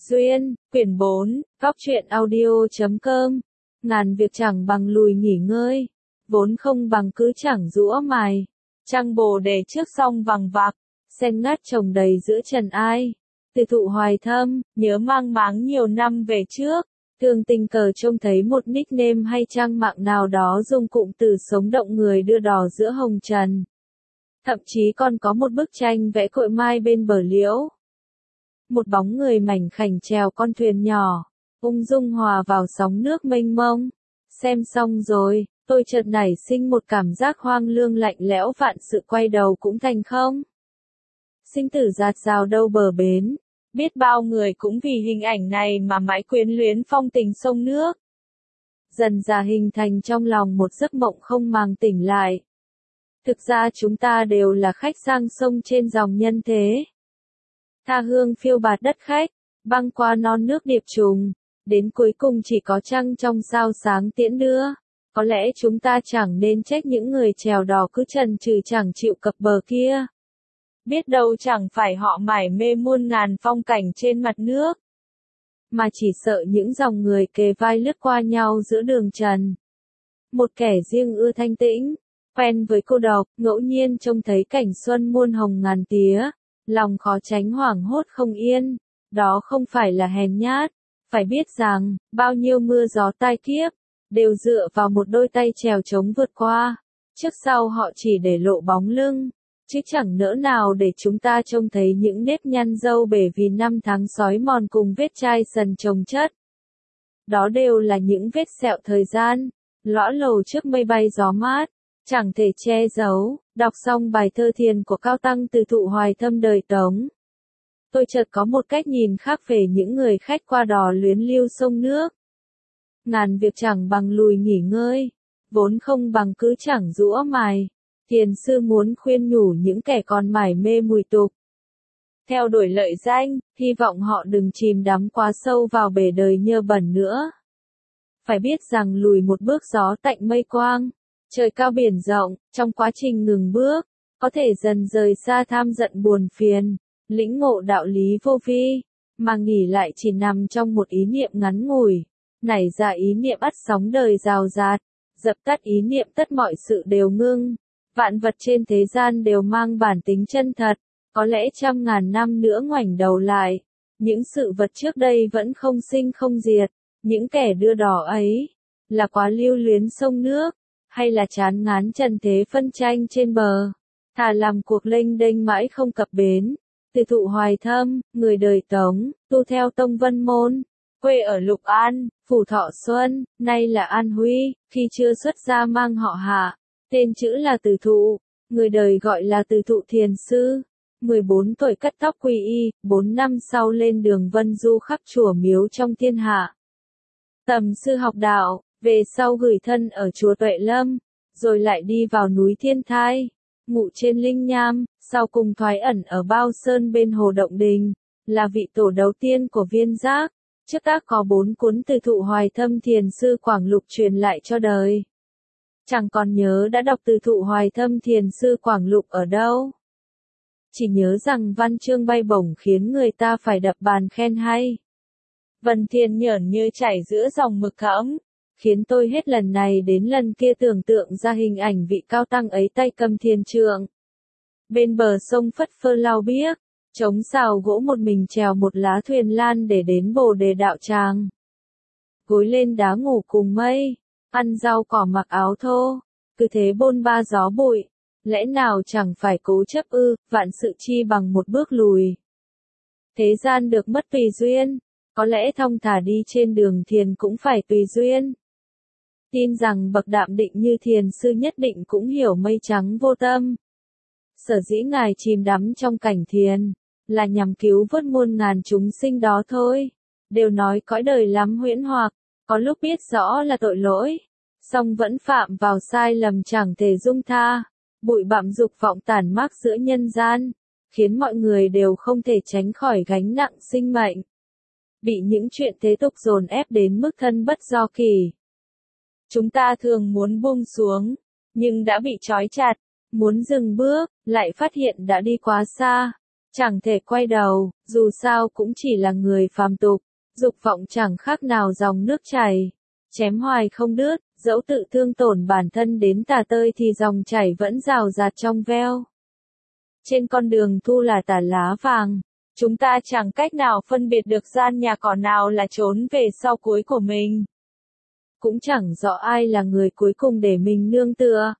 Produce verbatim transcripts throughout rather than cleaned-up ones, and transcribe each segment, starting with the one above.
Duyên, quyển bốn, góc truyện audio chấm com. Ngàn việc chẳng bằng lùi nghỉ ngơi, vốn không bằng cứ chẳng giũa mài. Trăng bồ đề trước sông vằng vặc, sen ngát trồng đầy giữa trần ai. Từ thụ hoài thâm, nhớ mang máng nhiều năm về trước. Thường tình cờ trông thấy một nickname hay trang mạng nào đó dùng cụm từ sống động người đưa đò giữa hồng trần. Thậm chí còn có một bức tranh vẽ cội mai bên bờ liễu. Một bóng người mảnh khảnh chèo con thuyền nhỏ, ung dung hòa vào sóng nước mênh mông. Xem xong rồi, tôi chợt nảy sinh một cảm giác hoang lương lạnh lẽo, vạn sự quay đầu cũng thành không. Sinh tử dạt dào đâu bờ bến, biết bao người cũng vì hình ảnh này mà mãi quyến luyến phong tình sông nước. Dần dà hình thành trong lòng một giấc mộng không màng tỉnh lại. Thực ra chúng ta đều là khách sang sông trên dòng nhân thế. Tha hương phiêu bạt đất khách, băng qua non nước điệp trùng, đến cuối cùng chỉ có trăng trong sao sáng tiễn đưa. Có lẽ chúng ta chẳng nên trách những người chèo đò cứ chần chừ chẳng chịu cập bờ kia. Biết đâu chẳng phải họ mải mê muôn ngàn phong cảnh trên mặt nước, mà chỉ sợ những dòng người kề vai lướt qua nhau giữa đường trần. Một kẻ riêng ưa thanh tĩnh, quen với cô độc, ngẫu nhiên trông thấy cảnh xuân muôn hồng ngàn tía, lòng khó tránh hoảng hốt không yên. Đó không phải là hèn nhát, phải biết rằng, bao nhiêu mưa gió tai kiếp, đều dựa vào một đôi tay chèo chống vượt qua. Trước sau họ chỉ để lộ bóng lưng, chứ chẳng nỡ nào để chúng ta trông thấy những nếp nhăn râu bể vì năm tháng sói mòn cùng vết chai sần chồng chất. Đó đều là những vết sẹo thời gian, lõa lồ trước mây bay gió mát, chẳng thể che giấu. Đọc xong bài thơ thiền của Cao Tăng Từ Thụ Hoài Thâm đời Tống, tôi chợt có một cách nhìn khác về những người khách qua đò luyến lưu sông nước. Ngàn việc chẳng bằng lùi nghỉ ngơi, vốn không bằng cứ chẳng giũa mài. Thiền sư muốn khuyên nhủ những kẻ còn mải mê mùi tục, theo đuổi lợi danh, hy vọng họ đừng chìm đắm quá sâu vào bể đời nhơ bẩn nữa. Phải biết rằng lùi một bước gió tạnh mây quang, trời cao biển rộng, trong quá trình ngừng bước, có thể dần rời xa tham giận buồn phiền, lĩnh ngộ đạo lý vô vi, mà nghỉ lại chỉ nằm trong một ý niệm ngắn ngủi, nảy ra ý niệm ắt sóng đời rào rạt, dập tắt ý niệm tất mọi sự đều ngưng. Vạn vật trên thế gian đều mang bản tính chân thật, có lẽ trăm ngàn năm nữa ngoảnh đầu lại, những sự vật trước đây vẫn không sinh không diệt. Những kẻ đưa đò ấy, là quá lưu luyến sông nước, hay là chán ngán trần thế phân tranh trên bờ, thà làm cuộc lênh đênh mãi không cập bến. Từ Thụ Hoài Thâm, người đời Tống, tu theo tông Vân Môn, quê ở Lục An, phủ Thọ Xuân, nay là An Huy, khi chưa xuất gia mang họ Hạ, tên chữ là Từ Thụ, người đời gọi là Từ Thụ Thiền Sư. mười bốn tuổi cắt tóc quy y, bốn năm sau lên đường vân du khắp chùa miếu trong thiên hạ. Tầm sư học đạo, về sau gửi thân ở chùa Tuệ Lâm, rồi lại đi vào núi Thiên Thai, ngụ trên Linh Nham, sau cùng thoái ẩn ở Bao Sơn bên Hồ Động Đình, là vị tổ đầu tiên của Viên Giác. Trước tác có bốn cuốn Từ Thụ Hoài Thâm Thiền Sư Quảng Lục truyền lại cho đời. Chẳng còn nhớ đã đọc Từ Thụ Hoài Thâm Thiền Sư Quảng Lục ở đâu. Chỉ nhớ rằng văn chương bay bổng khiến người ta phải đập bàn khen hay. Vần thiền nhởn như chảy giữa dòng mực thẫm, khiến tôi hết lần này đến lần kia tưởng tượng ra hình ảnh vị cao tăng ấy tay cầm thiền trượng. Bên bờ sông phất phơ lau biếc, chống sào gỗ một mình chèo một lá thuyền lan để đến Bồ Đề đạo tràng. Gối lên đá ngủ cùng mây, ăn rau cỏ mặc áo thô, cứ thế bôn ba gió bụi, lẽ nào chẳng phải cố chấp ư, vạn sự chi bằng một bước lùi. Thế gian được mất tùy duyên, có lẽ thong thả đi trên đường thiền cũng phải tùy duyên. Tin rằng bậc đạm định như thiền sư nhất định cũng hiểu mây trắng vô tâm. Sở dĩ ngài chìm đắm trong cảnh thiền, là nhằm cứu vớt muôn ngàn chúng sinh đó thôi. Đều nói cõi đời lắm huyễn hoặc, có lúc biết rõ là tội lỗi, song vẫn phạm vào sai lầm chẳng thể dung tha. Bụi bặm dục vọng tản mác giữa nhân gian, khiến mọi người đều không thể tránh khỏi gánh nặng sinh mệnh. Bị những chuyện thế tục dồn ép đến mức thân bất do kỳ. Chúng ta thường muốn buông xuống, nhưng đã bị trói chặt, muốn dừng bước, lại phát hiện đã đi quá xa. chẳng thể quay đầu, dù sao cũng chỉ là người phàm tục, dục vọng chẳng khác nào dòng nước chảy, chém hoài không đứt, dẫu tự thương tổn bản thân đến tả tơi thì dòng chảy vẫn rào rạt trong veo. Trên con đường thu là tả lá vàng, chúng ta chẳng cách nào phân biệt được gian nhà cỏ nào là trốn về sau cuối của mình. Cũng chẳng rõ ai là người cuối cùng để mình nương tựa.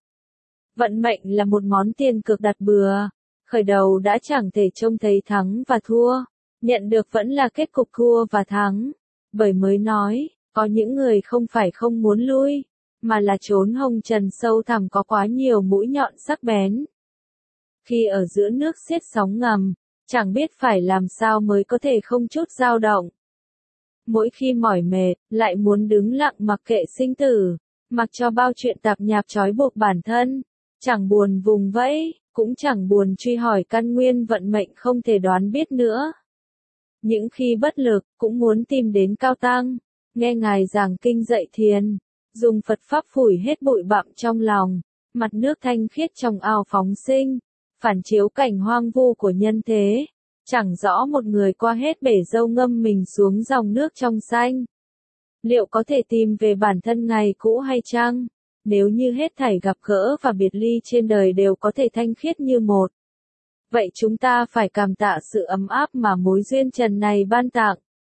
Vận mệnh là một món tiền cược đặt bừa, khởi đầu đã chẳng thể trông thấy thắng và thua, nhận được vẫn là kết cục thua và thắng. Bởi mới nói, có những người không phải không muốn lui, mà là trốn hồng trần sâu thẳm có quá nhiều mũi nhọn sắc bén. Khi ở giữa nước xiết sóng ngầm, chẳng biết phải làm sao mới có thể không chút dao động. Mỗi khi mỏi mệt, lại muốn đứng lặng mặc kệ sinh tử, mặc cho bao chuyện tạp nhạp trói buộc bản thân, chẳng buồn vùng vẫy, cũng chẳng buồn truy hỏi căn nguyên vận mệnh không thể đoán biết nữa. Những khi bất lực, cũng muốn tìm đến Cao Tăng, nghe Ngài giảng kinh dạy thiền, dùng Phật Pháp phủi hết bụi bặm trong lòng, mặt nước thanh khiết trong ao phóng sinh, phản chiếu cảnh hoang vu của nhân thế. Chẳng rõ một người qua hết bể dâu ngâm mình xuống dòng nước trong xanh. Liệu có thể tìm về bản thân ngày cũ hay chăng? Nếu như hết thảy gặp gỡ và biệt ly trên đời đều có thể thanh khiết như một. Vậy chúng ta phải cảm tạ sự ấm áp mà mối duyên trần này ban tặng.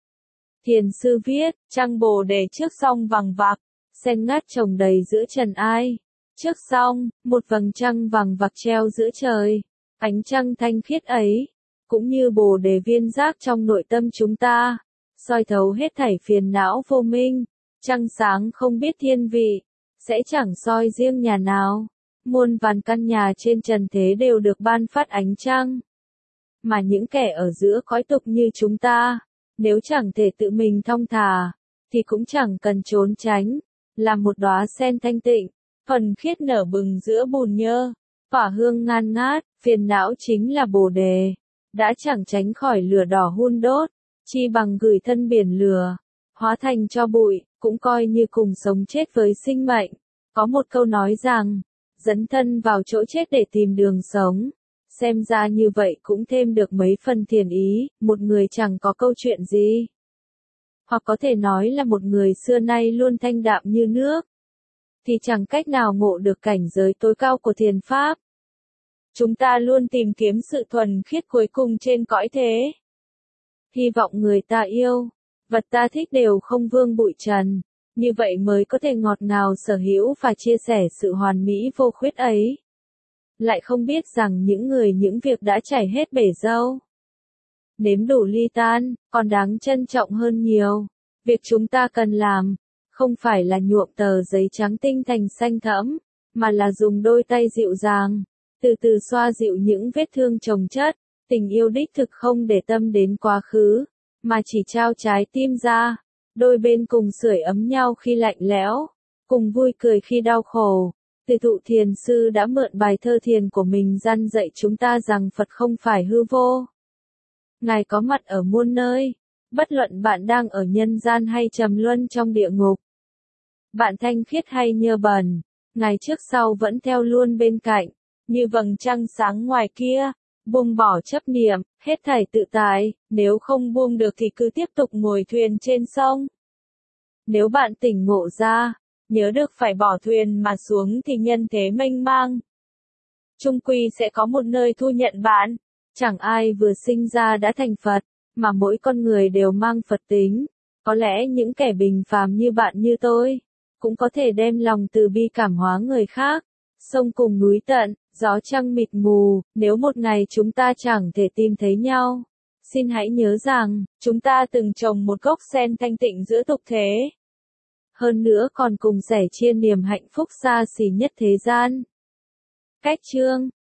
Thiền sư viết, trăng Bồ Đề trước song vằng vặc, sen ngát trồng đầy giữa trần ai. Trước song, một vầng trăng vằng vặc treo giữa trời. Ánh trăng thanh khiết ấy, cũng như Bồ Đề viên giác trong nội tâm chúng ta, soi thấu hết thảy phiền não vô minh. Trăng sáng không biết thiên vị, sẽ chẳng soi riêng nhà nào. Muôn vàn căn nhà trên trần thế đều được ban phát ánh trăng. Mà những kẻ ở giữa cõi tục như chúng ta, nếu chẳng thể tự mình thong thả, thì cũng chẳng cần trốn tránh, là một đóa sen thanh tịnh, thuần khiết nở bừng giữa bùn nhơ, tỏa hương ngan ngát, phiền não chính là Bồ Đề, đã chẳng tránh khỏi lửa đỏ hun đốt, chi bằng gửi thân biển lửa, hóa thành cho bụi, cũng coi như cùng sống chết với sinh mệnh. Có một câu nói rằng, dấn thân vào chỗ chết để tìm đường sống. Xem ra như vậy cũng thêm được mấy phần thiền ý, một người chẳng có câu chuyện gì. Hoặc có thể nói là một người xưa nay luôn thanh đạm như nước, thì chẳng cách nào ngộ được cảnh giới tối cao của thiền pháp. Chúng ta luôn tìm kiếm sự thuần khiết cuối cùng trên cõi thế. Hy vọng người ta yêu, vật ta thích đều không vương bụi trần, như vậy mới có thể ngọt ngào sở hữu và chia sẻ sự hoàn mỹ vô khuyết ấy. Lại không biết rằng những người những việc đã chảy hết bể dâu, nếm đủ ly tan, còn đáng trân trọng hơn nhiều. Việc chúng ta cần làm, không phải là nhuộm tờ giấy trắng tinh thành xanh thẫm, mà là dùng đôi tay dịu dàng, từ từ xoa dịu những vết thương chồng chất. Tình yêu đích thực không để tâm đến quá khứ, mà chỉ trao trái tim ra, đôi bên cùng sưởi ấm nhau khi lạnh lẽo, cùng vui cười khi đau khổ. Từ thụ thiền sư đã mượn bài thơ thiền của mình răn dạy chúng ta rằng Phật không phải hư vô. Ngài có mặt ở muôn nơi, bất luận bạn đang ở nhân gian hay trầm luân trong địa ngục. Bạn thanh khiết hay nhơ bẩn, Ngài trước sau vẫn theo luôn bên cạnh, như vầng trăng sáng ngoài kia. Buông bỏ chấp niệm, hết thảy tự tại, nếu không buông được thì cứ tiếp tục ngồi thuyền trên sông. Nếu bạn tỉnh ngộ ra, nhớ được phải bỏ thuyền mà xuống thì nhân thế mênh mang. Chung quy sẽ có một nơi thu nhận bạn. Chẳng ai vừa sinh ra đã thành Phật, mà mỗi con người đều mang Phật tính. Có lẽ những kẻ bình phàm như bạn như tôi, cũng có thể đem lòng từ bi cảm hóa người khác. Sông cùng núi tận, gió trăng mịt mù, nếu một ngày chúng ta chẳng thể tìm thấy nhau, xin hãy nhớ rằng, chúng ta từng trồng một gốc sen thanh tịnh giữa tục thế. Hơn nữa còn cùng sẻ chia niềm hạnh phúc xa xỉ nhất thế gian. Cách chương